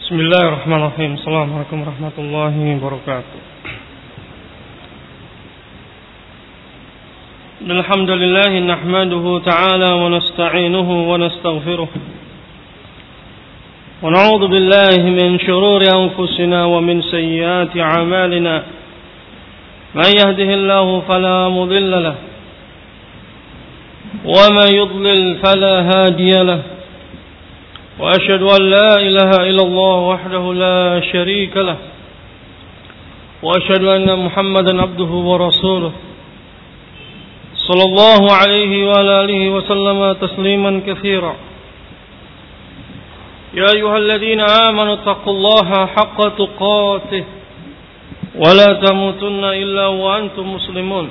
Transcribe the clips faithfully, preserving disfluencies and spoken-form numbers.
Bismillahirrahmanirrahim. Assalamualaikum warahmatullahi wabarakatuh. Alhamdulillah nahmaduhu ta'ala wa nasta'inuhu wa nastaghfiruh. Wa na'udzu billahi min shururi anfusina wa min sayyiati a'malina. Man yahdihillahu fala mudilla lahu wa man yudlil fala hadiya lahu. وأشهد أن لا إله إلا الله وحده لا شريك له وأشهد أن محمدا عبده ورسوله صلى الله عليه وعلى آله وسلم تسليما كثيرا. يا أيها الذين آمنوا اتقوا الله حق تقاته ولا تموتن إلا وأنتم مسلمون.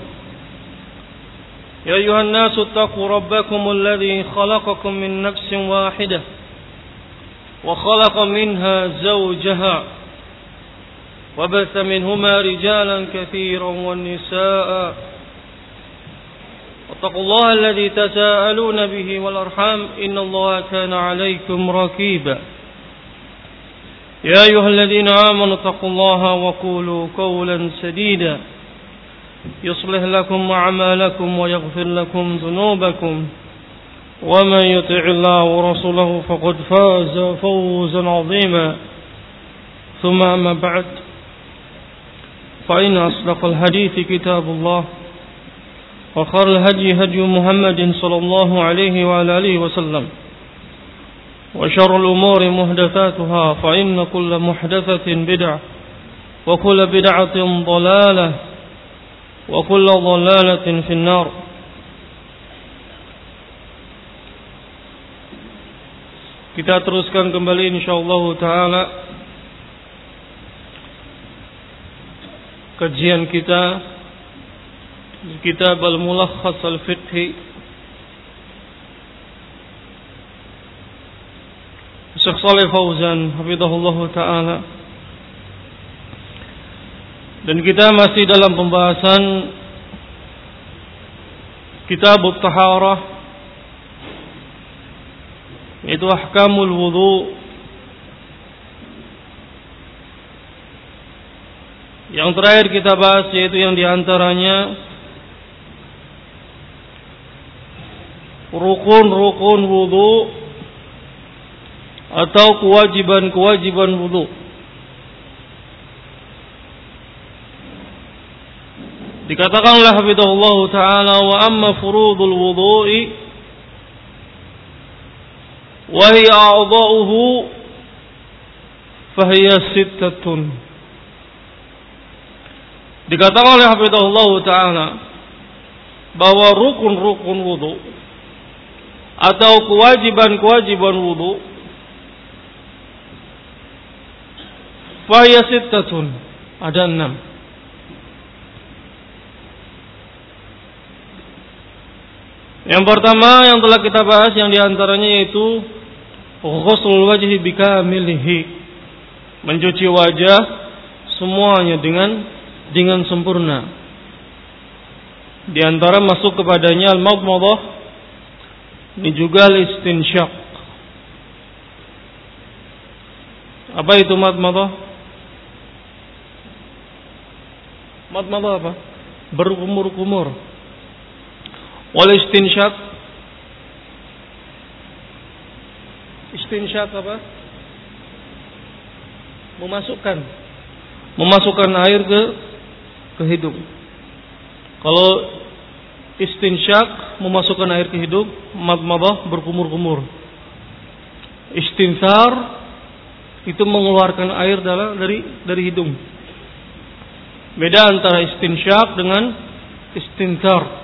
يا أيها الناس اتقوا ربكم الذي خلقكم من نفس واحدة وخلق منها زوجها وبث منهما رجالا كثيرا والنساء واتقوا الله الذي تساءلون به والأرحام إن الله كان عليكم رقيبا. يا أيها الذين آمنوا اتقوا الله وقولوا قولا سديدا يصلح لكم أعمالكم ويغفر لكم ذنوبكم ومن يطع الله ورسوله فقد فاز فوزا عظيما. ثم أما بعد فإن أصدق الحديث كتاب الله وخير الهدي هدي محمد صلى الله عليه وعلى آله وسلم وشر الأمور محدثاتها فإن كل محدثة بدعة وكل بدعة ضلالة وكل ضلالة في النار. Kita teruskan kembali insyaallah taala kajian kita di kitab Al-Mulakhas Al-Fiqhi Syekh Shalih Fauzan hafizahullah taala, dan kita masih dalam pembahasan Kitab At-Taharah, itu ahkamul wudu. Yang terakhir kita bahas yaitu yang diantaranya rukun-rukun wudu atau kewajiban-kewajiban wudu. Dikatakanlah hafizahullah ta'ala, wa amma furudul wudu'i وهي أعضاؤه فهي ستة. Dikatakan oleh hafizahullah ta'ala bahwa rukun-rukun wudu atau kewajiban-kewajiban wudu fahya sittatun, ada enam. Yang pertama yang telah kita bahas yang diantaranya yaitu ghuslul wajhi bikamilihi, mencuci wajah semuanya dengan dengan sempurna. Di antara masuk kepadanya al-madmadah, ini juga al-istinsyaq. Apa itu madmadah? Madmadah apa? Berkumur-kumur. Wal istinsyaq, istinsyaq apa? Memasukkan, memasukkan air ke ke hidung. Kalau istinsyaq memasukkan air ke hidung, madmadah berkumur-kumur. Istinsar itu mengeluarkan air dari dari hidung. Beda antara istinsyaq dengan istinsar.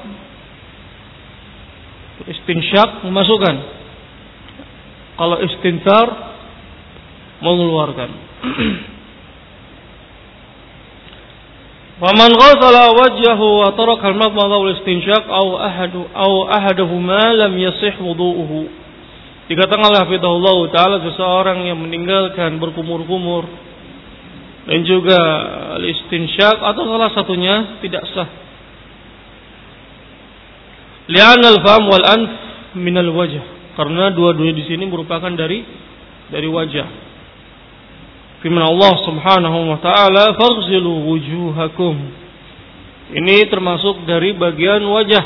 Istinsyaq memasukkan, kalau istinsar mengeluarkan. Faman ghasala wajhahu wa taraka al-madmadah wal istinsyaq aw ahadu aw ahaduhuma lam yasih wudu'uhu. Dikatakan oleh hafizahullah taala, seseorang yang meninggalkan berkumur-kumur dan juga al-istinsyaq atau salah satunya tidak sah. Li'an al-fam wal anf min al-wajh, karena dua-duanya di sini merupakan dari dari wajah. firman Allah Subhanahu wa taala, "Faghsilu wujuhakum." Ini termasuk dari bagian wajah.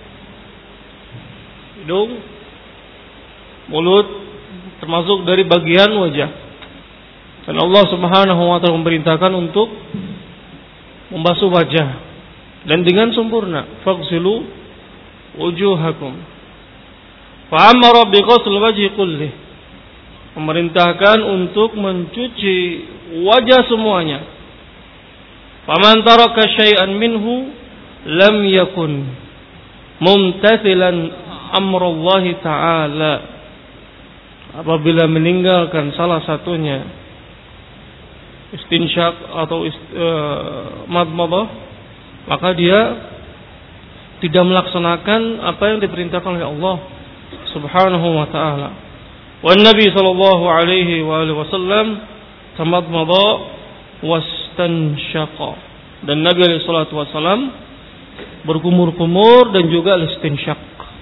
Hidung, mulut termasuk dari bagian wajah. Dan Allah Subhanahu wa taala memerintahkan untuk membasuh wajah dan dengan sempurna. Faghsilu wujuhakum. Fa amara bi ghusl wajhi kullih. Memerintahkan untuk mencuci wajah semuanya. Faman taraka syai'an minhu lam yakun mumtathilan amrullahi ta'ala. Apabila meninggalkan salah satunya istinsyak atau ist, uh, madmadah, maka dia tidak melaksanakan apa yang diperintahkan oleh Allah Subhanahu wa taala. Wan Nabi sallallahu alaihi wa alihi wasallam tamadmada wastansyaqa. Dan Nabi alaihi salatu wasallam berkumur-kumur dan juga istinsyak.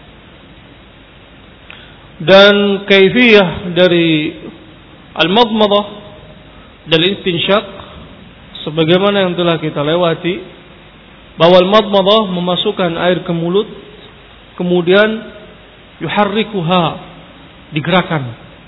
Dan kaifiyah dari al-madmadah dan istinsyak sebagaimana yang telah kita lewati, bahwa al-madmadah memasukkan air ke mulut, kemudian yuharrikuha, digerakkan,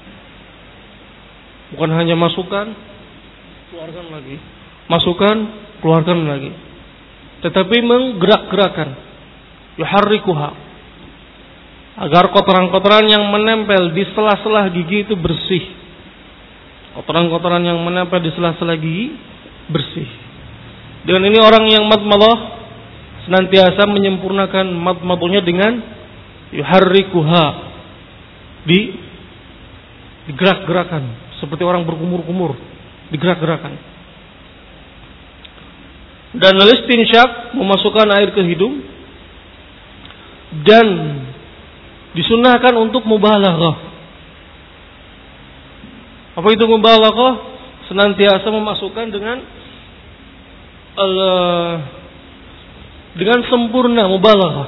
bukan hanya masukkan keluarkan lagi, masukkan keluarkan lagi, tetapi menggerak-gerakkan, yuharrikuha, agar kotoran-kotoran yang menempel di sela-sela gigi itu bersih. Kotoran-kotoran yang menempel di sela-sela gigi bersih. Dengan ini orang yang madmadah senantiasa menyempurnakan madmadahnya dengan yuharrikuha, di digerak-gerakan seperti orang berkumur-kumur, digerak-gerakan. Dan al-istinsyak memasukkan air ke hidung dan disunahkan untuk mubalaghah. Apa itu mubalaghah? Senantiasa memasukkan dengan uh, dengan sempurna, mubalaghah.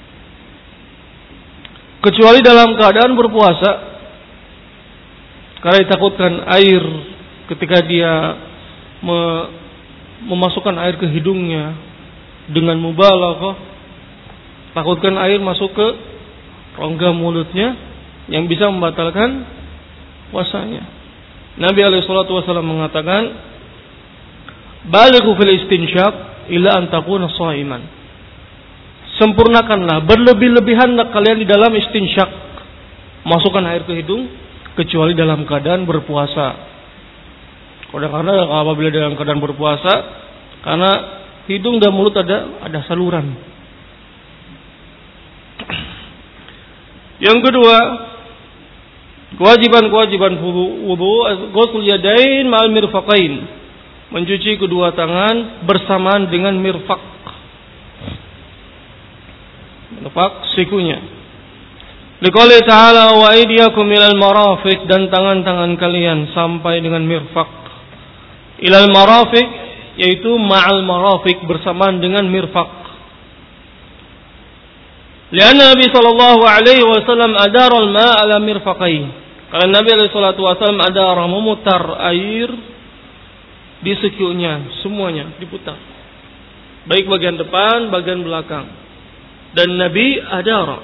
Kecuali dalam keadaan berpuasa, karena ditakutkan air ketika dia me, memasukkan air ke hidungnya dengan mubalaghah, takutkan air masuk ke rongga mulutnya yang bisa membatalkan puasanya. Nabi alaihi salatu wasallam mengatakan, "Balighu fil istinsyak illa an takuna shaiman." Sempurnakanlah, berlebih-lebihanlah kalian di dalam istinsyak, masukkan air ke hidung, kecuali dalam keadaan berpuasa. Karena apabila dalam keadaan berpuasa, karena hidung dan mulut ada ada saluran. Yang kedua, kewajiban-kewajiban wudu, ghusl yadain ma'al mirfaqain, mencuci kedua tangan bersamaan dengan mirfaq. Mirfaq sikunya. Liqouli ta'ala wa aydiyakum ilal marafiq, dan tangan-tangan kalian sampai dengan mirfaq. Ilal marafiq yaitu ma'al marafiq, bersamaan dengan mirfaq. Lianna Nabi sallallahu alaihi wasallam adara al-ma' ala mirfaqai. Karena Nabi alaihi salatu wasallam adara, memutar air di sikunya, semuanya diputar. Baik bagian depan, bagian belakang. Dan Nabi adara.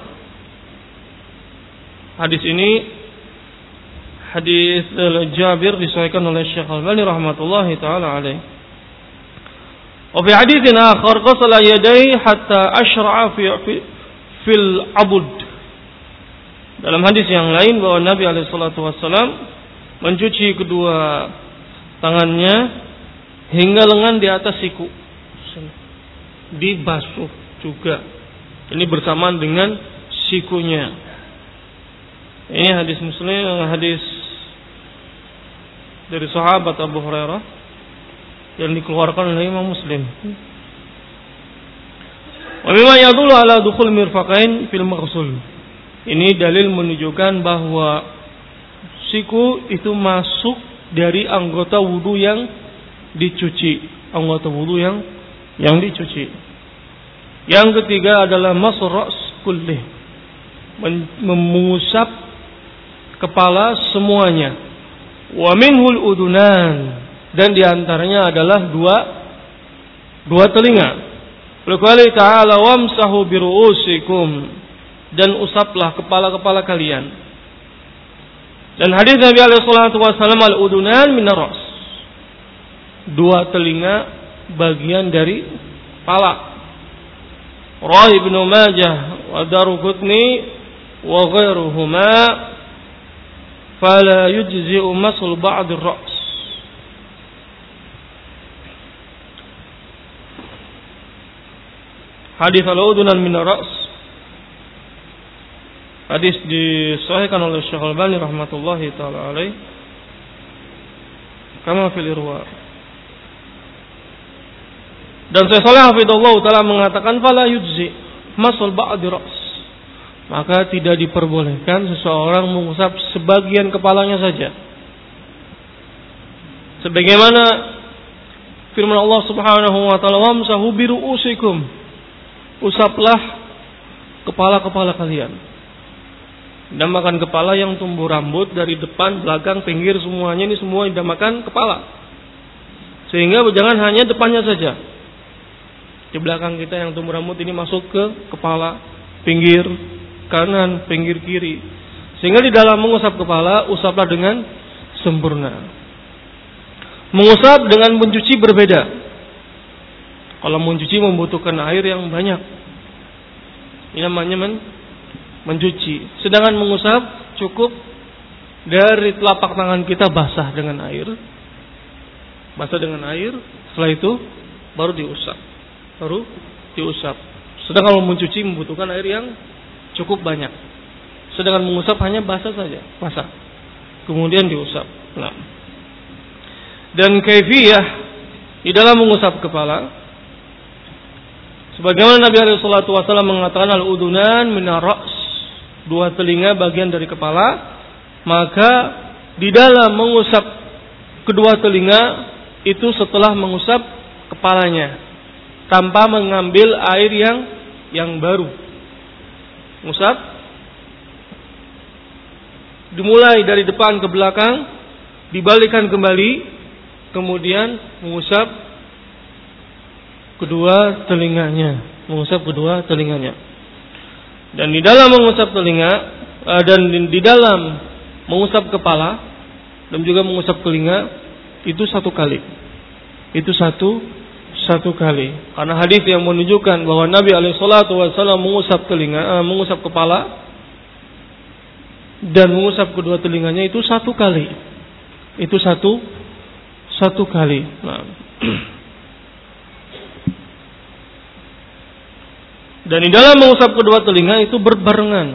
Hadis ini hadis Jabir disahihkan oleh Syekh Al-Albani rahmatullahi taala alaihi. Wa fi haditsin akhar ghasala yadayhi hatta ashra'a fi fil abud. Dalam hadis yang lain bahwa Nabi alaihi salatu wasallam mencuci kedua tangannya hingga lengan di atas siku, dibasuh juga. Ini bersamaan dengan sikunya. Ini hadis Muslim, hadis dari sahabat Abu Hurairah yang dikeluarkan oleh Imam Muslim. Wa mimma yadullu ala dukhul mirfaqain fil maghsul. Ini dalil menunjukkan bahwa siku itu masuk dari anggota wudu yang dicuci, anggota wudu yang yang dicuci. Yang ketiga adalah masr ra's kullih, mengusap kepala semuanya. Wa minhul udunan, dan diantaranya adalah dua dua telinga. Qala ta'ala wamsahu biru'usikum, dan usaplah kepala-kepala kalian. Dan hadis Nabi alaihi salatu wasallam al-udunan minar ras, dua telinga bagian dari kepala. Rawah Ibnu Majah wa Daruqutni wa ghairuhuma, fala yujzi'u masul ba'd ar-ra's. Hadis al-udunan min ar-ra's, hadis disahihkan oleh Syekh Al-Albani rahmatullahi taala alaih, kama fil Irwa. Dan Syekh Shalih hafizahullah taala mengatakan fala yujzi masul ba'd ar-ra's, maka tidak diperbolehkan seseorang mengusap sebagian kepalanya saja. Sebagaimana firman Allah Subhanahu wa taala, wamsahu biru'usikum, usaplah kepala-kepala kalian. Dinamakan kepala yang tumbuh rambut dari depan, belakang, pinggir, semuanya ini semua dinamakan kepala. Sehingga jangan hanya depannya saja. Di belakang kita yang tumbuh rambut ini masuk ke kepala, pinggir kanan, pinggir kiri. Sehingga di dalam mengusap kepala, usaplah dengan sempurna. Mengusap dengan mencuci berbeda. Kalau mencuci membutuhkan air yang banyak, ini namanya men mencuci. Sedangkan mengusap cukup dari telapak tangan kita basah dengan air, basah dengan air. Setelah itu baru diusap, baru diusap. Sedangkan kalau mencuci membutuhkan air yang cukup banyak. Sedangkan mengusap hanya basah saja, basah. Kemudian diusap. Nah. Dan kaifiyah di dalam mengusap kepala, sebagaimana Nabi alaihi salatu wasallam mengatakan al-udunan minar ra's, dua telinga bagian dari kepala, maka di dalam mengusap kedua telinga itu setelah mengusap kepalanya tanpa mengambil air yang yang baru. Mengusap dimulai dari depan ke belakang, dibalikan kembali, kemudian mengusap kedua telinganya, mengusap kedua telinganya. Dan di dalam mengusap telinga dan di dalam mengusap kepala dan juga mengusap telinga itu satu kali. Itu satu satu kali. Karena hadis yang menunjukkan bahwa Nabi alaihi salatu wasallam mengusap telinga, mengusap kepala dan mengusap kedua telinganya itu satu kali. Itu satu satu kali. Nah. Dan di dalam mengusap kedua telinga itu berbarengan.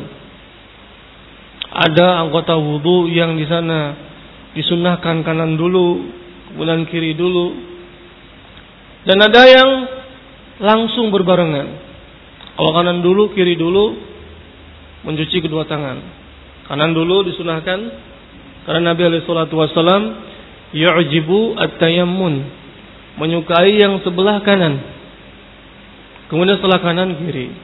Ada anggota wudu yang di sana disunnahkan kanan dulu, kemudian kiri dulu. Dan ada yang langsung berbarengan. Kalau kanan dulu, kiri dulu, mencuci kedua tangan. Kanan dulu disunnahkan karena Nabi alaihi salatu wasallam yu'jibu at-tayammun, menyukai yang sebelah kanan. Kemudian setelah kanan kiri.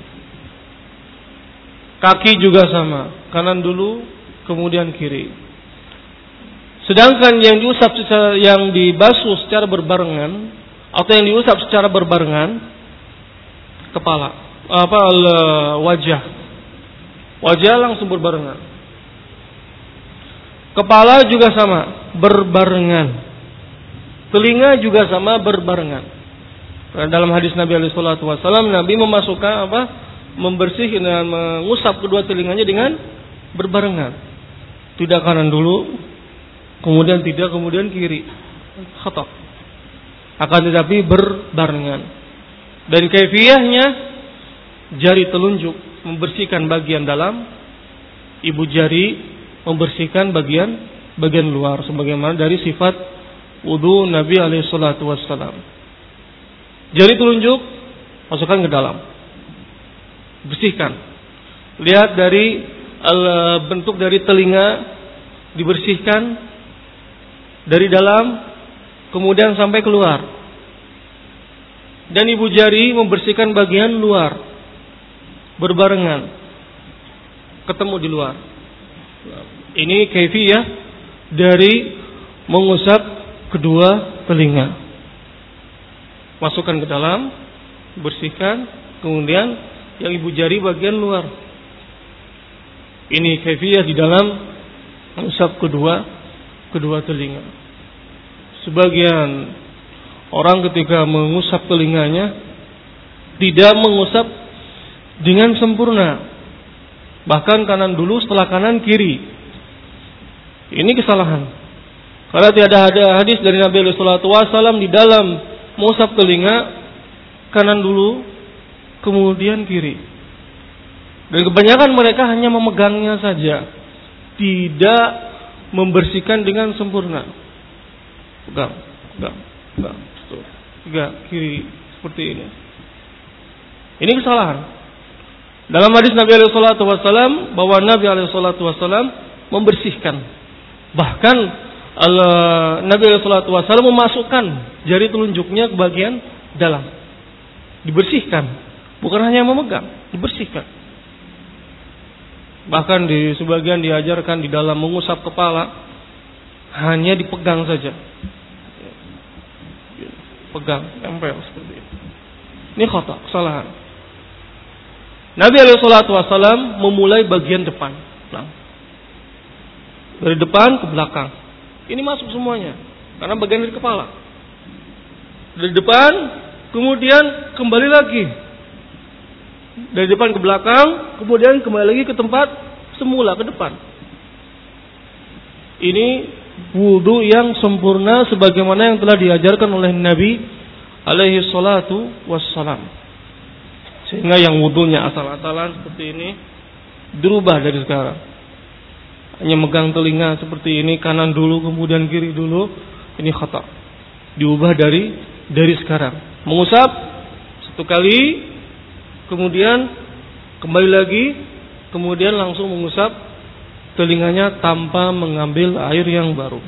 Kaki juga sama, kanan dulu kemudian kiri. Sedangkan yang diusap secara, yang dibasuh secara berbarengan atau yang diusap secara berbarengan kepala, apa wajah. Wajah langsung berbarengan. Kepala juga sama, berbarengan. Telinga juga sama, berbarengan. Dalam hadis Nabi alaihi salatu wasallam, Nabi memasukkan apa? Membersihkan dan mengusap kedua telinganya dengan berbarengan. Tidak kanan dulu, kemudian tidak, kemudian kiri. Khata. Akan tetapi berbarengan. Dan kaifiyahnya jari telunjuk membersihkan bagian dalam, ibu jari membersihkan bagian bagian luar, sebagaimana dari sifat wudu Nabi alaihi salatu wassalam. Jari telunjuk masukkan ke dalam, bersihkan. Lihat dari bentuk dari telinga dibersihkan dari dalam kemudian sampai keluar. Dan ibu jari membersihkan bagian luar berbarengan, ketemu di luar. Ini kaifiyah dari mengusap kedua telinga. Masukkan ke dalam, bersihkan, kemudian yang ibu jari bagian luar. Ini kaifiyah di dalam mengusap kedua kedua telinga. Sebagian orang ketika mengusap telinganya tidak mengusap dengan sempurna, bahkan kanan dulu setelah kanan kiri. Ini kesalahan, karena tidak ada hadis dari Nabi sallallahu alaihi wasallam di dalam mengusap telinga kanan dulu kemudian kiri. Dan kebanyakan mereka hanya memegangnya saja, tidak membersihkan dengan sempurna. Pegang, pegang, pegang, pegang kiri seperti ini. Ini kesalahan. Dalam hadis Nabi alaihi salatu wasallam bahwa Nabi alaihi salatu wasallam membersihkan. Bahkan Allah, Nabi alaihi salatu wasallam memasukkan jari telunjuknya ke bagian dalam. Dibersihkan, bukan hanya memegang, dibersihkan. Bahkan di sebagian diajarkan di dalam mengusap kepala hanya dipegang saja. Pegang, tempel seperti itu. Ini khata, kesalahan. Nabi alaihi salatu wasallam memulai bagian depan. Nah, dari depan ke belakang. Ini masuk semuanya, karena bagian dari kepala. Dari depan, kemudian kembali lagi. Dari depan ke belakang, kemudian kembali lagi ke tempat semula, ke depan. Ini wudu yang sempurna sebagaimana yang telah diajarkan oleh Nabi alaihi salatu wassalam. Sehingga yang wudunya asal-asalan seperti ini dirubah dari sekarang. Hanya megang telinga seperti ini, kanan dulu kemudian kiri dulu, ini khata. Diubah dari dari sekarang. Mengusap satu kali, kemudian kembali lagi, kemudian langsung mengusap telinganya tanpa mengambil air yang baru.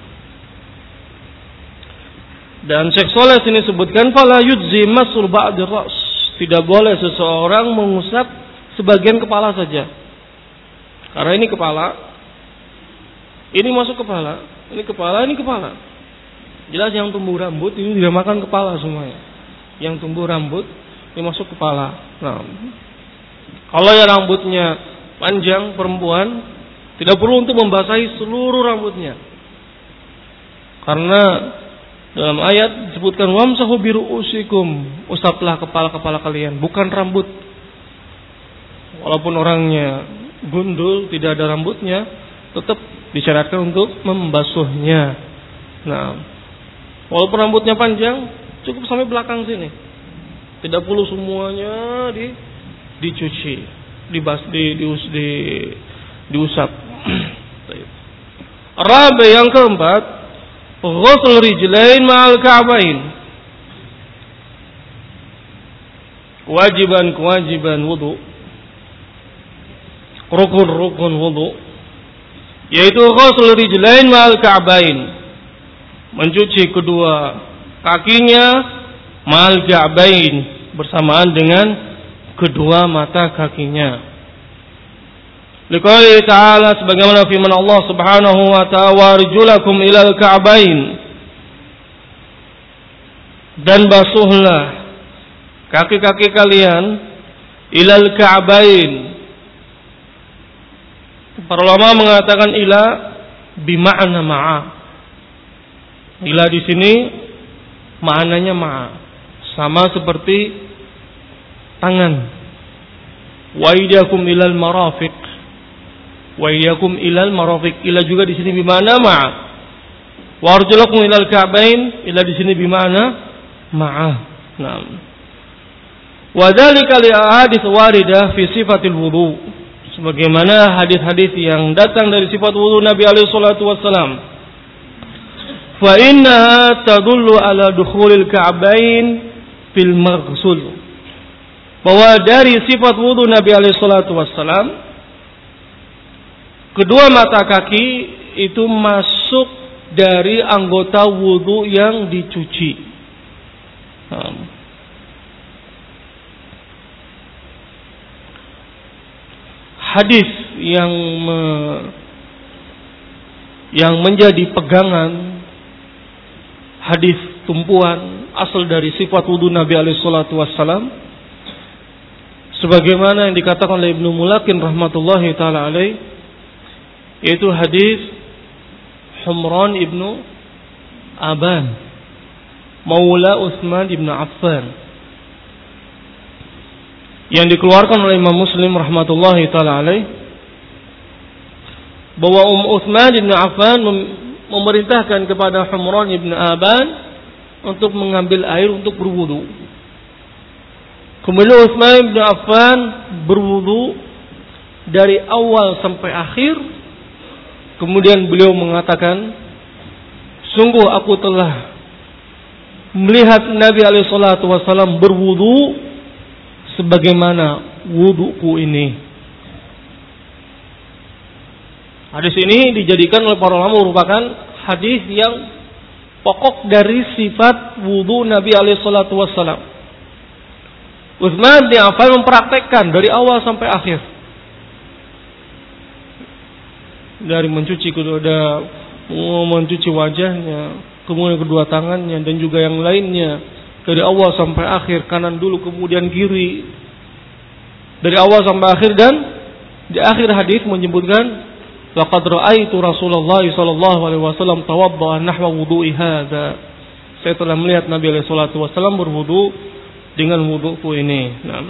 Dan Syekh Shalih sini sebutkan fala yujzi masul ba'dir ra's. Tidak boleh seseorang mengusap sebagian kepala saja. Karena ini kepala, ini masuk kepala, ini kepala, ini kepala. Jelas yang tumbuh rambut ini tidak makan kepala semuanya. Yang tumbuh rambut ini masuk kepala. Nah, kalau yang rambutnya panjang perempuan, tidak perlu untuk membasahi seluruh rambutnya. Karena dalam ayat disebutkan wamsahu biru'usikum, usaplah kepala-kepala kalian, bukan rambut. Walaupun orangnya gundul, tidak ada rambutnya, tetap disyaratkan untuk membasuhnya. Nah, walaupun rambutnya panjang, cukup sampai belakang sini. Tidak perlu semuanya di dicuci, dibas, di, di, di, diusap. Rabi yang keempat, ghusl rijlain ma'al ka'bain. Kewajiban-kewajiban wudu, rukun-rukun wudu, yaitu ghusl rijlain ma'al ka'bain, mencuci kedua kakinya ma'al ka'bain, bersamaan dengan kedua mata kakinya. Liqauli ta'ala, sebagaimana firman Allah Subhanahu wa ta'ala, warjulakum ilal ka'bain, dan basuhlah kaki-kaki kalian ilal ka'bain. Para ulama mengatakan ila bima'na ma'a. Ila di sini maknanya ma'a, sama seperti tangan. Wa idakum ilal marafiq, wa iyyakum ilal marafiq. Ila juga di sini bimana ma'a. Wa arjulakum ilal ka'bain, ila di sini bimana ma'a. Naam. Wa dzalika li ahadits waridah fi sifatil wudu, sebagaimana hadis-hadis yang datang dari sifat wudu Nabi alaihi salatu wasalam. Fa innaha tadullu ala dukhulil ka'bain fil maghsul, bahwa dari sifat wudu Nabi alaihi salatu wasalam, kedua mata kaki itu masuk dari anggota wudu yang dicuci. Hadis yang me, yang menjadi pegangan hadis tumpuan asal dari sifat wudu Nabi alaihi salatu wassalam, sebagaimana yang dikatakan oleh Ibnu Mulakin rahmatullahi taala alaih, yaitu hadis Humran ibnu Aban Maula Utsman ibnu Affan yang dikeluarkan oleh Imam Muslim rahmatullahi taala alaih, bahwa Um Utsman ibnu Affan memerintahkan kepada Humran ibnu Aban untuk mengambil air untuk berwudu. Kemudian Utsman ibnu Affan berwudu dari awal sampai akhir. Kemudian beliau mengatakan, sungguh aku telah melihat Nabi alaihi salatu wasallam berwudu sebagaimana wuduku ini. Hadis ini dijadikan oleh para ulama merupakan hadis yang pokok dari sifat wudu Nabi alaihi salatu wassalam. Utsman bin Affan mempraktekkan dari awal sampai akhir. Dari mencuci kedua, mencuci wajahnya, kemudian kedua tangannya, dan juga yang lainnya. Dari awal sampai akhir, kanan dulu kemudian kiri. Dari awal sampai akhir, dan di akhir hadis menyebutkan, laqad ra'aitu Rasulullah sallallahu alaihi wasallam tawadda'a nahwa wudu'i hadza. Saya telah melihat Nabi alaihi salatu wasallam berwudu dengan wuduku ini. Nah.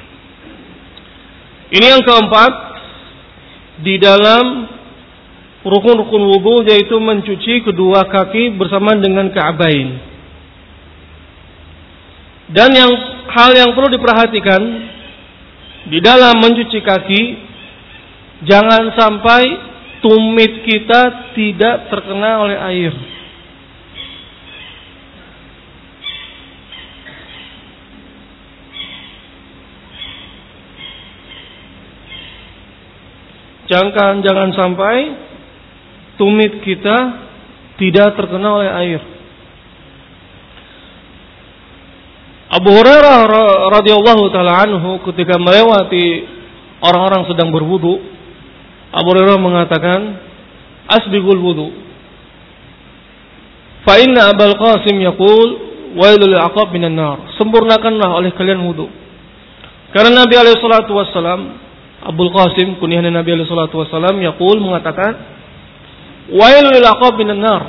Ini yang keempat di dalam rukun-rukun wudu, yaitu mencuci kedua kaki bersama dengan ka'bain. Dan yang hal yang perlu diperhatikan di dalam mencuci kaki, jangan sampai tumit kita tidak terkena oleh air. Jangan jangan sampai tumit kita tidak terkena oleh air. Abu Hurairah radhiyallahu taala anhu ketika melewati orang-orang sedang berwudu, Abu Hurairah mengatakan, asbighul wudu. Fa inna Abul Qasim yaqul wailul aqab minan nar. Sempurnakanlah oleh kalian wudu. Karena Nabi alaihi salatu wasallam, Abul Qasim kunyahan Nabi alaihi salatu wasallam yaqul mengatakan, wailul aqab minan nar.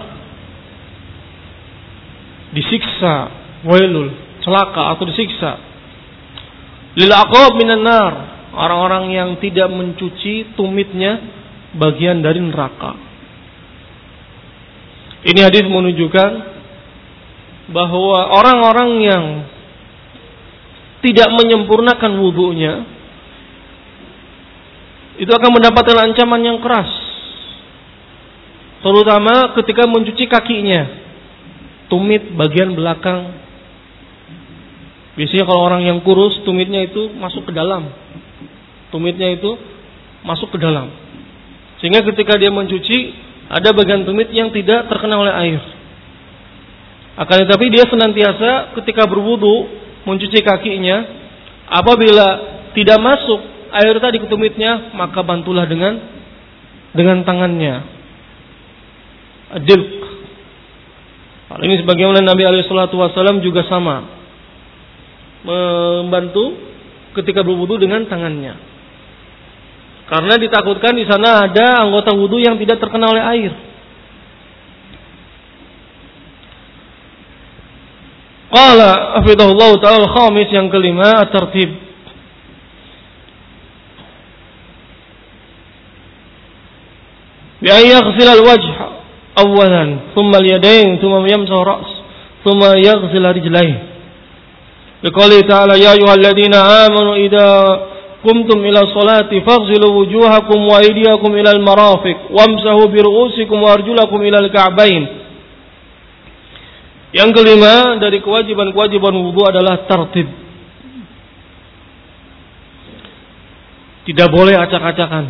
Disiksa, wailul, celaka atau disiksa. Lil aqab minan nar. Orang-orang yang tidak mencuci tumitnya bagian dari neraka. Ini hadis menunjukkan bahwa orang-orang yang tidak menyempurnakan wudunya itu akan mendapatkan ancaman yang keras, terutama ketika mencuci kakinya, tumit bagian belakang. Biasanya kalau orang yang kurus, tumitnya itu masuk ke dalam. Tumitnya itu masuk ke dalam. Sehingga ketika dia mencuci, ada bagian tumit yang tidak terkena oleh air. Akan tetapi dia senantiasa ketika berwudu mencuci kakinya, apabila tidak masuk air tadi ke tumitnya, maka bantulah dengan dengan tangannya. Adilq. Hal ini sebagaimana Nabi alaihi salatu wasallam juga sama, membantu ketika berwudu dengan tangannya. Karena ditakutkan di sana ada anggota wudu yang tidak terkena oleh air. Qala hafidhahullah ta'ala al-khamis, yang kelima, at-tartib. Bi an yaghsil al-wajh awalan, thumma al-yadayn, thumma yamsahu ar-ra's, thumma yaghsil rijlayhi. Liqouli ta'ala ya ayyuhalladzina amanu idza qumtum ila sholati faghsilu wujuhakum wa aydiyakum ila al-marafiq wamsahu bi ru'usikum wa arjulakum ila al-ka'bain. Yang kelima dari kewajiban-kewajiban wudu adalah tertib. Tidak boleh acak-acakan.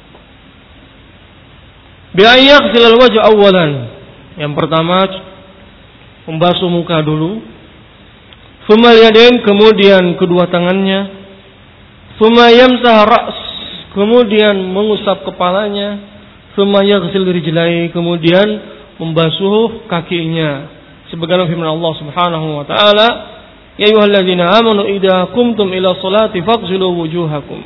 Bi ayaghsil al-wajh awalan. Yang pertama membasuh muka dulu. Tsumma yadain, kemudian kedua tangannya. Tsumma yamsah ra's, kemudian mengusap kepalanya. Tsumma yaghsil rijlai, kemudian membasuh kakinya. Sebagaimana firman Allah Subhanahu wa taala, "Ya ayyuhalladzina amanu idza qumtum ila sholati faghsilu wujuhakum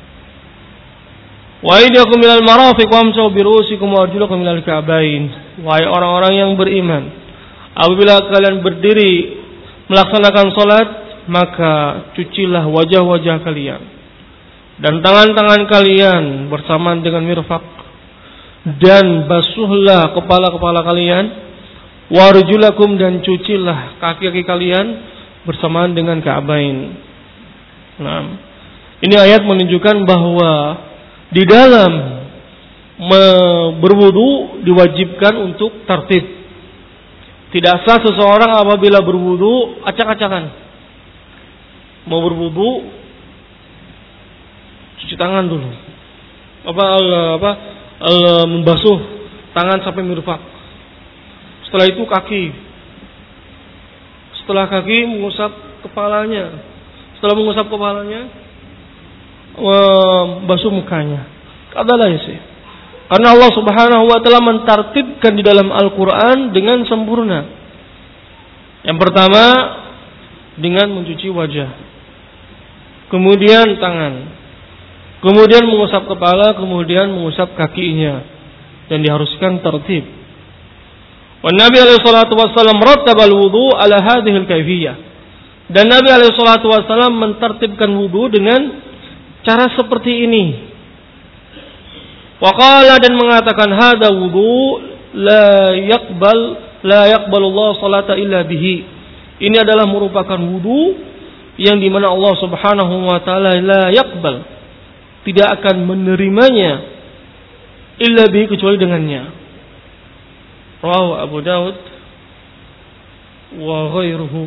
wa aydiyakum ilal marafiq wamsahu bi ru'usikum wa arjulakum ilal ka'bain." Wahai orang-orang yang beriman, apabila kalian berdiri melaksanakan salat, maka cucilah wajah-wajah kalian dan tangan-tangan kalian bersamaan dengan mirfaq, dan basuhlah kepala-kepala kalian, warjulakum, dan cucilah kaki-kaki kalian bersamaan dengan ka'bain. Nah, ini ayat menunjukkan bahwa di dalam berwudu diwajibkan untuk tertib. Tidak sah seseorang apabila berwudu acak-acakan. Mau berwudu, cuci tangan dulu. Apa apa membasuh tangan sampai mirfaq. Setelah itu kaki. Setelah kaki mengusap kepalanya. Setelah mengusap kepalanya, basuh mukanya. Adalah sih. Karena Allah Subhanahu wa taala mentartibkan di dalam Al-Qur'an dengan sempurna. Yang pertama dengan mencuci wajah. Kemudian tangan. Kemudian mengusap kepala, kemudian mengusap kakinya. Dan diharuskan tertib. Wan Nabi alaihi salatu wasallam rattabal wudu ala hadhihi al-kaifiyah. Dan Nabi alaihi salatu wasallam mentertibkan wudu dengan cara seperti ini. Wa qala, dan mengatakan, hada wudu la yaqbal la yaqbalullah salata illa bihi. Ini adalah merupakan wudu yang dimana Allah Subhanahu wa taala la yaqbal, tidak akan menerimanya illa bihi, kecuali dengannya. Rawahu Abu Daud wa ghairuhu.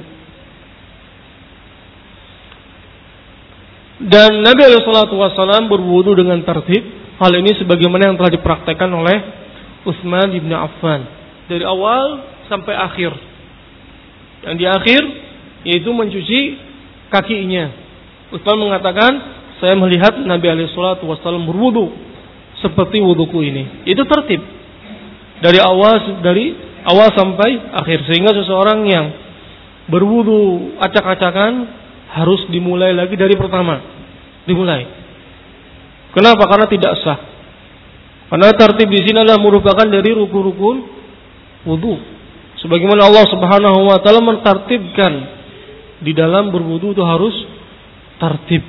Dan Nabi alaihi salatu wasallam berwudu dengan tertib. Hal ini sebagaimana yang telah dipraktekkan oleh Utsman bin Affan dari awal sampai akhir. Yang di akhir yaitu mencuci kakinya. Utsman mengatakan, saya melihat Nabi alaihi salatu wasallam berwudu seperti wuduku ini. Itu tertib dari awal dari awal sampai akhir, sehingga seseorang yang berwudu acak-acakan harus dimulai lagi dari pertama. Dimulai. Kenapa? Karena tidak sah. Karena tertib di sini adalah merupakan dari rukun-rukun wudu. Sebagaimana Allah Subhanahu wa taala mentartibkan di dalam berwudu itu harus tertib.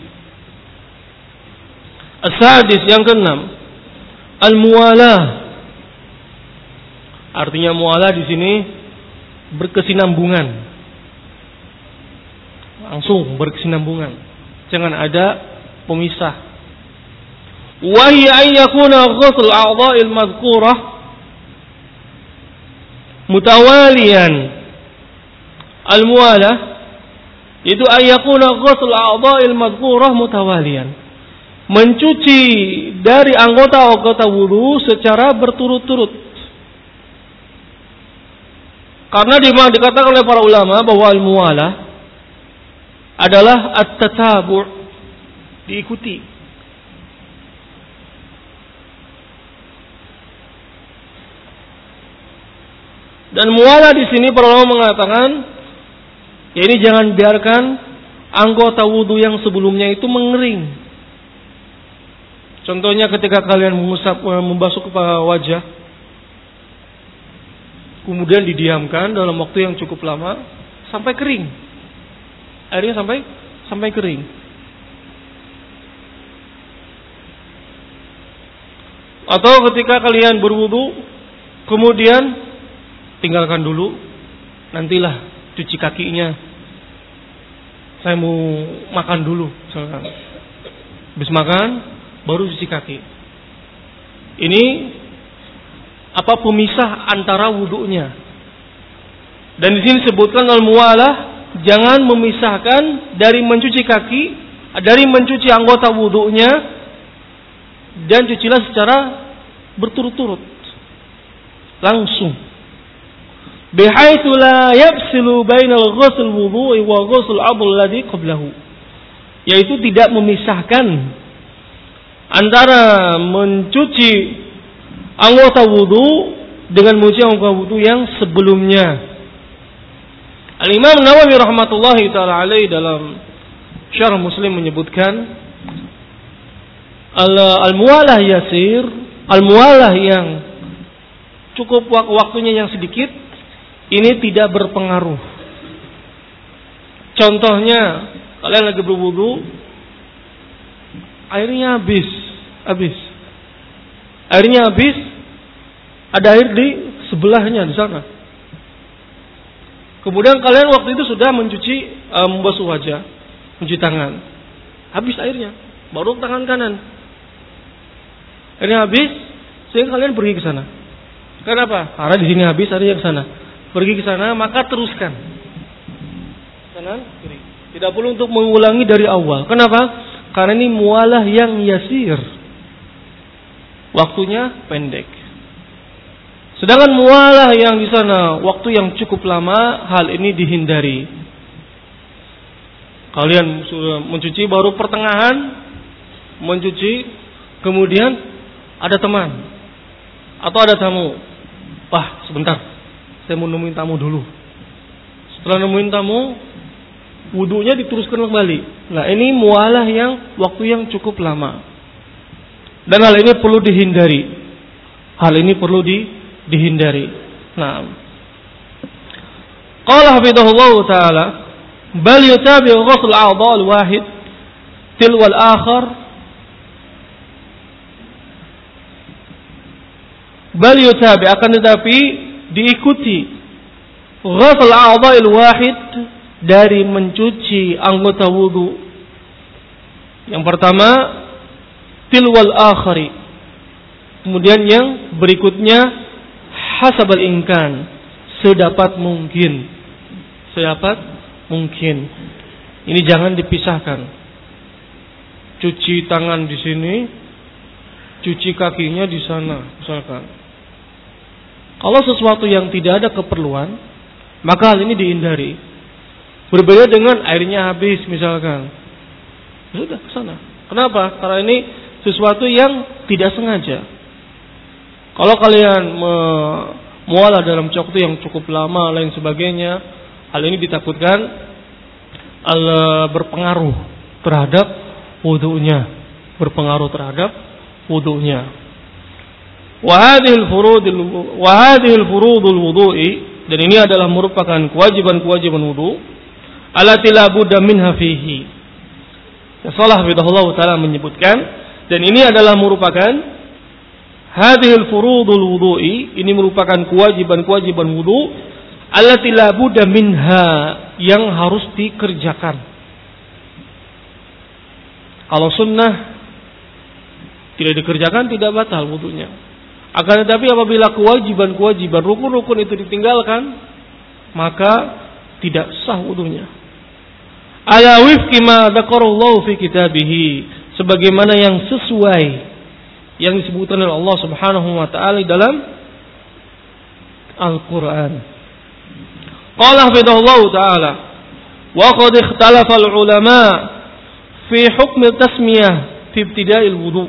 As-sadis, yang keenam, al-muwalah. Artinya muwalah di sini berkesinambungan. Langsung berkesinambungan. Jangan ada pemisah. Wa hiya an yakuna ghusl a'dha'il madhkurah mutawaliyan. Al-muwalah itu an yakuna ghusl a'dha'il madhkurah mutawaliyan. Mencuci dari anggota-anggota wudu secara berturut-turut. Karena dimana dikatakan oleh para ulama bahwa al-muwalah adalah at-tatabu', diikuti. Dan muwalah di sini para ulama mengatakan, ya ini jangan biarkan anggota wudu yang sebelumnya itu mengering. Contohnya ketika kalian mengusap, membasuh kepala wajah, kemudian didiamkan dalam waktu yang cukup lama sampai kering. Airnya sampai sampai kering. Atau ketika kalian berwudu, kemudian tinggalkan dulu, nantilah cuci kakinya. Saya mau makan dulu, misalkan. Habis makan, baru cuci kaki. Ini apa pemisah antara wudunya. Dan di sini sebutkan al-muwalah, jangan memisahkan dari mencuci kaki, dari mencuci anggota wudunya, dan cucilah secara berturut-turut, langsung. Bihaitsu la yafsilu bainal ghusl wudu'i wa ghusl 'adl ladzi qablahu, yaitu tidak memisahkan antara mencuci anggota wudu dengan mencuci anggota wudu yang sebelumnya. Al-Imam Nawawi rahmatullahi taala alaihi dalam Syarah Muslim menyebutkan al-muwalah yasir, al-muwalah yang cukup waktunya yang sedikit, ini tidak berpengaruh. Contohnya, kalian lagi berwudu, airnya habis, habis. Airnya habis, ada air di sebelahnya di sana. Kemudian kalian waktu itu sudah mencuci, uh, membasuh wajah, mencuci tangan. Habis airnya, baru tangan kanan. Airnya habis, sehingga kalian pergi ke sana. Kenapa? Karena di sini habis, ada yang ke sana. Pergi ke sana, maka teruskan. Kanan, kiri. Tidak perlu untuk mengulangi dari awal. Kenapa? Karena ini mualah yang yasir. Waktunya pendek. Sedangkan mualah yang di sana waktu yang cukup lama, hal ini dihindari. Kalian sudah mencuci baru pertengahan mencuci, kemudian ada teman atau ada tamu. Wah, sebentar, saya mau nemuin tamu dulu. Setelah nemuin tamu, wudunya diteruskan kembali. Nah, ini mualah yang waktu yang cukup lama. Dan hal ini perlu dihindari. Hal ini perlu di, dihindari. Nah, qala hafidhahullah taala, bal yutabi ghusl a'dha' al-wahid tilwa al-akhar, bal yutabi, akan tetapi diikuti ghusl a'dha' al-wahid, dari mencuci anggota wudu. Yang pertama tilwal akhari, kemudian yang berikutnya hasabal imkan, sedapat mungkin, sedapat mungkin. Ini jangan dipisahkan. Cuci tangan di sini, cuci kakinya di sana, misalkan. Kalau sesuatu yang tidak ada keperluan, maka hal ini dihindari. Berbeda dengan airnya habis misalkan, sudah ke sana. Kenapa? Karena ini sesuatu yang tidak sengaja. Kalau kalian mualah dalam waktu yang cukup lama, lain sebagainya, hal ini ditakutkan al berpengaruh terhadap wudunya, berpengaruh terhadap wudunya. Wa hadhil furudul wa hadhil furudul wudu'i, dan ini adalah merupakan kewajiban-kewajiban wudu, allati la budda minha fihi. Salah bidahullah taala menyebutkan, dan ini adalah merupakan hadhil furudul wudu'i, ini merupakan kewajiban-kewajiban wudu, allati la budda minha, yang harus dikerjakan. Kalau sunnah tidak dikerjakan tidak batal wudunya. Akan tetapi apabila kewajiban-kewajiban, rukun-rukun itu ditinggalkan, maka tidak sah wudunya. Ala wifqi ma dzakarallahu fi kitabihi, sebagaimana yang sesuai yang disebutkan oleh Allah Subhanahu wa taala dalam Al-Qur'an. Qala hafidhahullah taala, wa qad ikhtalafa al-ulama fi hukm tasmiyah fi ibtida'il wudu'.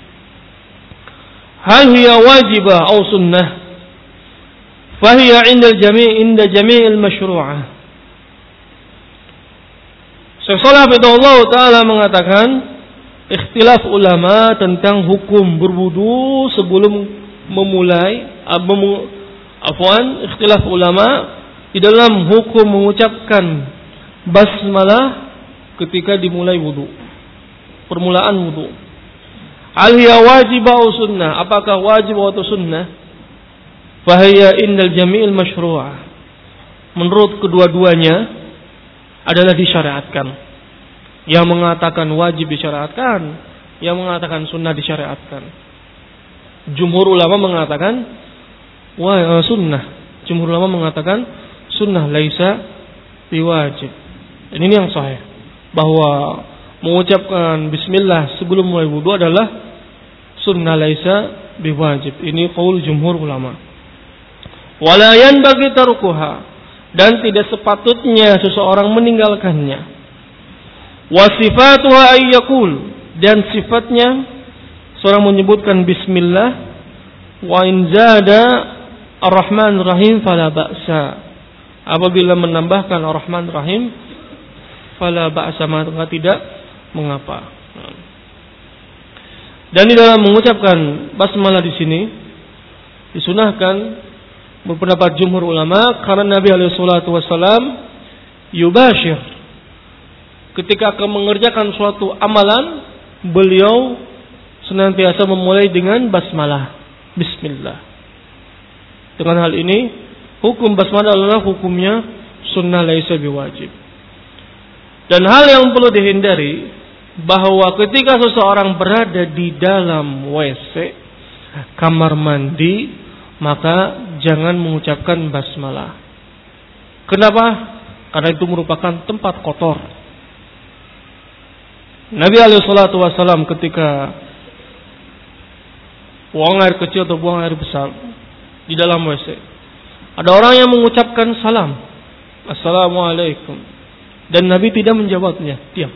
Hal hiya wajibah aw sunnah? Fa hiya 'inda al-jami' 'inda jami' al-mashru'ah. Syekh Shalih Hafidhahullah taala mengatakan, ikhtilaf ulama tentang hukum berwudu sebelum memulai, afwan, ikhtilaf ulama di dalam hukum mengucapkan basmalah ketika dimulai wudu, permulaan wudu. Al hiya wajib atau sunnah? Apakah wajib atau sunnah? Fa hiya innal jami'il masyru'ah. Menurut kedua-duanya adalah disyariatkan. Yang mengatakan wajib disyariatkan, yang mengatakan sunnah disyariatkan. Jumhur ulama mengatakan wah sunnah. Jumhur ulama mengatakan sunnah laisa biwajib. Dan ini yang sahih, bahwa mengucapkan bismillah sebelum mulai wudu adalah sunnah laisa biwajib. Ini qaul jumhur ulama. Wala yanbaghi tarkuha, dan tidak sepatutnya seseorang meninggalkannya. Wa sifatuha ay yaqul, dan sifatnya seorang menyebutkan bismillah, wa in zada ar-rahman rahim fala ba'sa. apabila menambahkan Ar-Rahman Rahim, fala ba'sa, maka tidak mengapa. Dan di dalam mengucapkan basmalah di sini disunahkan berpendapat jumhur ulama karena Nabi alaihi salatu wasallam yubashir, ketika akan mengerjakan suatu amalan, beliau senantiasa memulai dengan basmalah, bismillah. Dengan hal ini, hukum basmalah adalah hukumnya sunnah, laisa biwajib. Dan hal yang perlu dihindari, bahwa ketika seseorang berada di dalam W C, kamar mandi, maka jangan mengucapkan basmalah. Kenapa? Karena itu merupakan tempat kotor. Nabi alaihi salatu wasallam ketika buang air kecil atau buang air besar di dalam W C, ada orang yang mengucapkan salam, assalamualaikum, dan Nabi tidak menjawabnya, diam.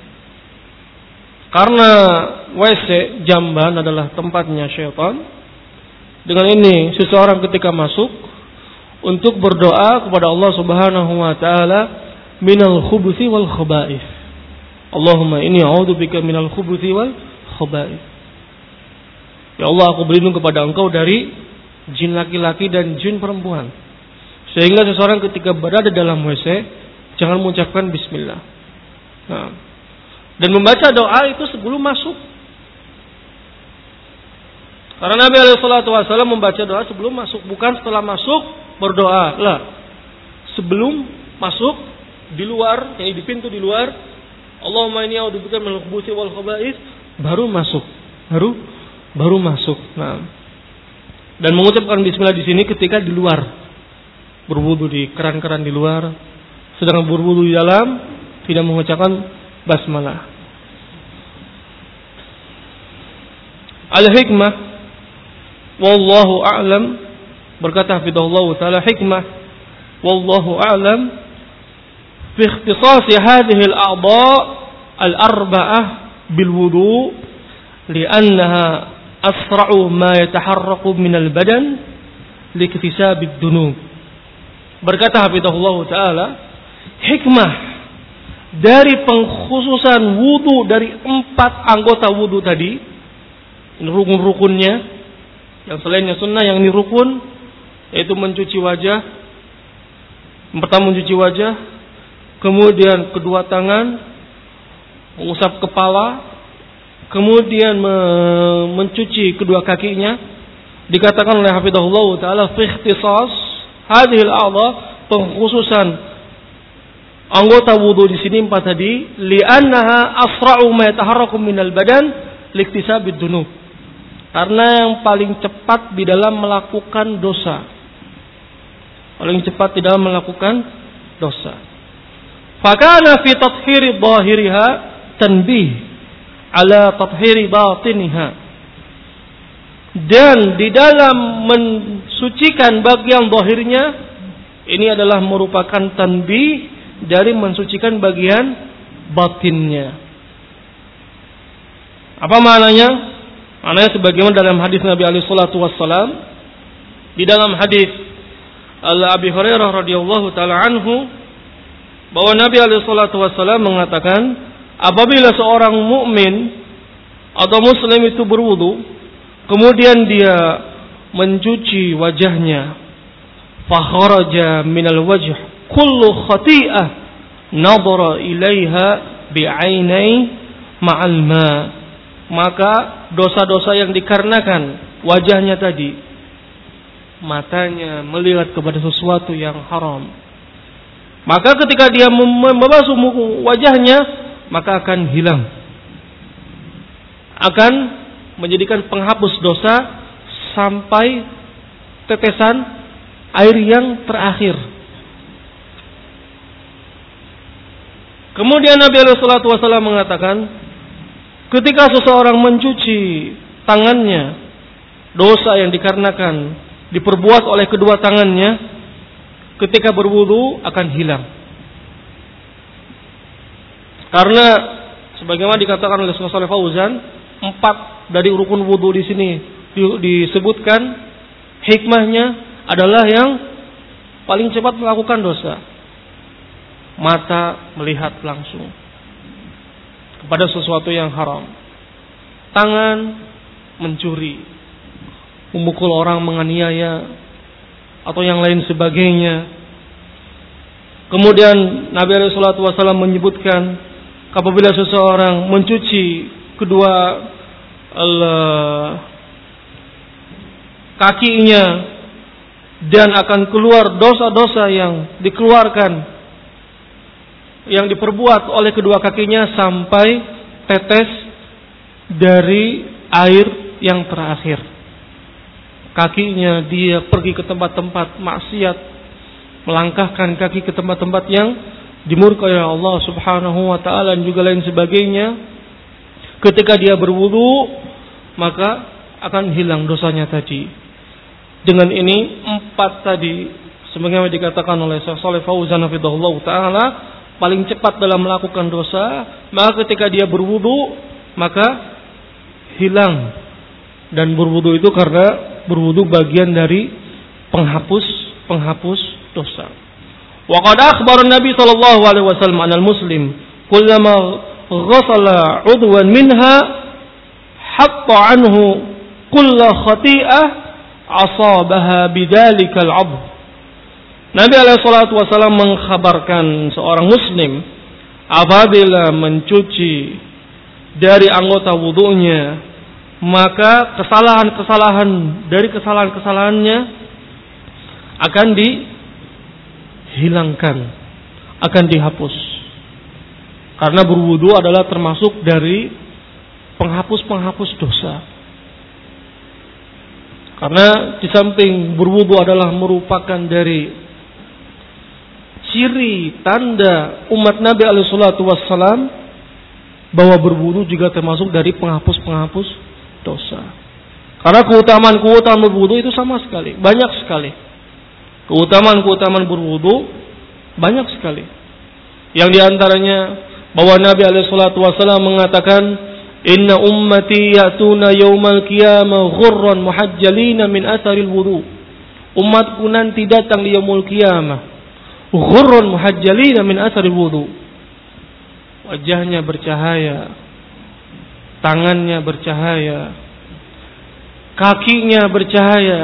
Karena W C jamban adalah tempatnya syaitan. Dengan ini seseorang ketika masuk untuk berdoa kepada Allah Subhanahu wa taala, minal khubuthi wal khaba'ith. Allahumma inni a'udzubika minal khubuthi wal khaba'ith. Ya Allah, aku berlindung kepada Engkau dari jin laki-laki dan jin perempuan. Sehingga seseorang ketika berada dalam W C jangan mengucapkan bismillah. Nah, dan membaca doa itu sebelum masuk. Karena Nabi alaihi salatu wasallam membaca doa sebelum masuk, bukan setelah masuk berdoa. Lah, sebelum masuk di luar, yakni di pintu di luar, Allahumma inni a'udzubika minal khubuthi wal khaba'ith, baru masuk. Baru baru masuk. Nah, dan mengucapkan bismillah di sini ketika di luar, berwudu di keran-keran di luar, sedang berwudu di dalam tidak mengucapkan basmalah. Al-hikmah, wallahu a'lam, berkata hafizahullah ta'ala, hikmah wallahu a'lam fi ikhtisas hadhihi al-a'dha' al-arba'ah bil wudu' li'annaha asra'u ma yataharraku min al-badan liktisab ad-dunub. Berkata hafizahullah ta'ala, hikmah dari pengkhususan wudu dari empat anggota wudu tadi, rukun-rukunnya, yang selainnya sunnah, yang ini rukun, yaitu mencuci wajah. Yang pertama mencuci wajah, kemudian kedua tangan, mengusap kepala, kemudian me- mencuci kedua kakinya. Dikatakan oleh hafizahullah ta'ala fi ikhtisas hadhil a'dha, pengkhususan anggota wudu di sini empat tadi, li'annaha asra'u ma yataharraku minal badan liktisabid dunub. Karena yang paling cepat di dalam melakukan dosa. Paling cepat di dalam melakukan dosa. Fakana fi tathhiri dhahiriha tanbih ala tathhiri batiniha. Dan di dalam mensucikan bagian zahirnya, ini adalah merupakan tanbih dari mensucikan bagian batinnya. Apa maknanya? Maknanya sebagaimana dalam hadis Nabi alaihi salatu wassalam, di dalam hadis Al-Abi Hurairah radhiyallahu taala anhu, bahwa Nabi alaihi salatu wassalam mengatakan, apabila seorang mukmin atau muslim itu berwudu, kemudian dia mencuci wajahnya, fa kharaja minal wajh kullu khati'ah nadhara ilaiha bi'ainai ma'al ma, maka dosa-dosa yang dikarenakan wajahnya tadi, matanya melihat kepada sesuatu yang haram, maka ketika dia membasuh wajahnya, maka akan hilang, akan menjadikan penghapus dosa sampai tetesan air yang terakhir. Kemudian Nabi alaihi salatu wasallam mengatakan, ketika seseorang mencuci tangannya, dosa yang dikarenakan diperbuat oleh kedua tangannya, ketika berwudu akan hilang. Karena sebagaimana dikatakan oleh Syekh Shalih Fauzan, empat dari rukun wudu di sini disebutkan, hikmahnya adalah yang paling cepat melakukan dosa. Mata melihat langsung kepada sesuatu yang haram. Tangan mencuri, memukul orang, menganiaya, atau yang lain sebagainya. Kemudian Nabi alaihi salatu wasallam menyebutkan apabila seseorang mencuci kedua uh, kakinya dan akan keluar dosa-dosa yang dikeluarkan, yang diperbuat oleh kedua kakinya sampai tetes dari air yang terakhir. Kakinya dia pergi ke tempat-tempat maksiat, melangkahkan kaki ke tempat-tempat yang dimurkai oleh Allah Subhanahu wa taala dan juga lain sebagainya. Ketika dia berwudu, maka akan hilang dosanya tadi. Dengan ini empat tadi, sebagaimana dikatakan oleh Syekh Shalih Fauzan hafizahullah taala, paling cepat dalam melakukan dosa, maka ketika dia berwudu, maka hilang. Dan berwudu itu karena berwudu bagian dari penghapus penghapus dosa. Wa qad akhbara Nabi sallallahu alaihi wasallam anal muslim kullama ghassala udwan minha hatta anhu kull khati'ah asabaha bidzalikal 'abd. Nabi alaihi salatu wasallam mengkhabarkan seorang muslim apabila mencuci dari anggota wudunya, maka kesalahan-kesalahan dari kesalahan-kesalahannya akan dihilangkan, akan dihapus. Karena berwudu adalah termasuk dari penghapus-penghapus dosa. Karena di samping berwudu adalah merupakan dari ciri tanda umat Nabi alaihi salatu wassalam, bahwa berwudu juga termasuk dari penghapus-penghapus dosa. Karena keutamaan-keutamaan berwudu itu sama sekali, banyak sekali. Keutamaan-keutamaan berwudu banyak sekali. Yang diantaranya bahwa Nabi alaihi salatu wasallam mengatakan, "Inna ummati ya'tuna yaumal qiyamah ghurran muhajjalina min atharil wudu." Umatku nanti datang di yaumul qiyamah ghurran muhajjalina min atharil wudu. Wajahnya bercahaya, tangannya bercahaya, kakinya bercahaya,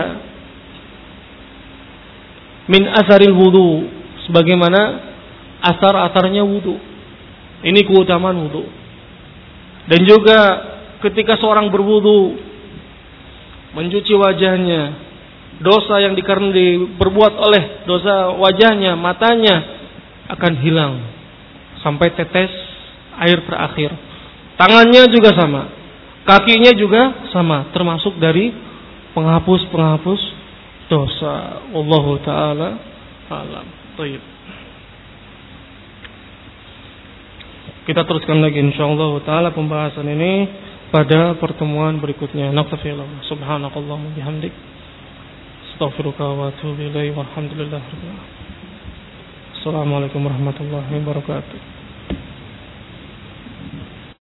min asaril wudu, sebagaimana asar-asarnya wudu. Ini keutamaan wudu. Dan juga ketika seorang berwudu, mencuci wajahnya, dosa yang dikarenakan diperbuat oleh dosa wajahnya, matanya akan hilang sampai tetes air terakhir. Tangannya juga sama, kakinya juga sama, termasuk dari penghapus-penghapus dosa. Wallahu taala alam. Baik. Kita teruskan lagi insyaallah taala pembahasan ini pada pertemuan berikutnya. Naqtafillah. Subhanakallahumma bihamdik. Astaghfiruka wa atubu ilaik. Walhamdulillah. Assalamualaikum warahmatullahi wabarakatuh.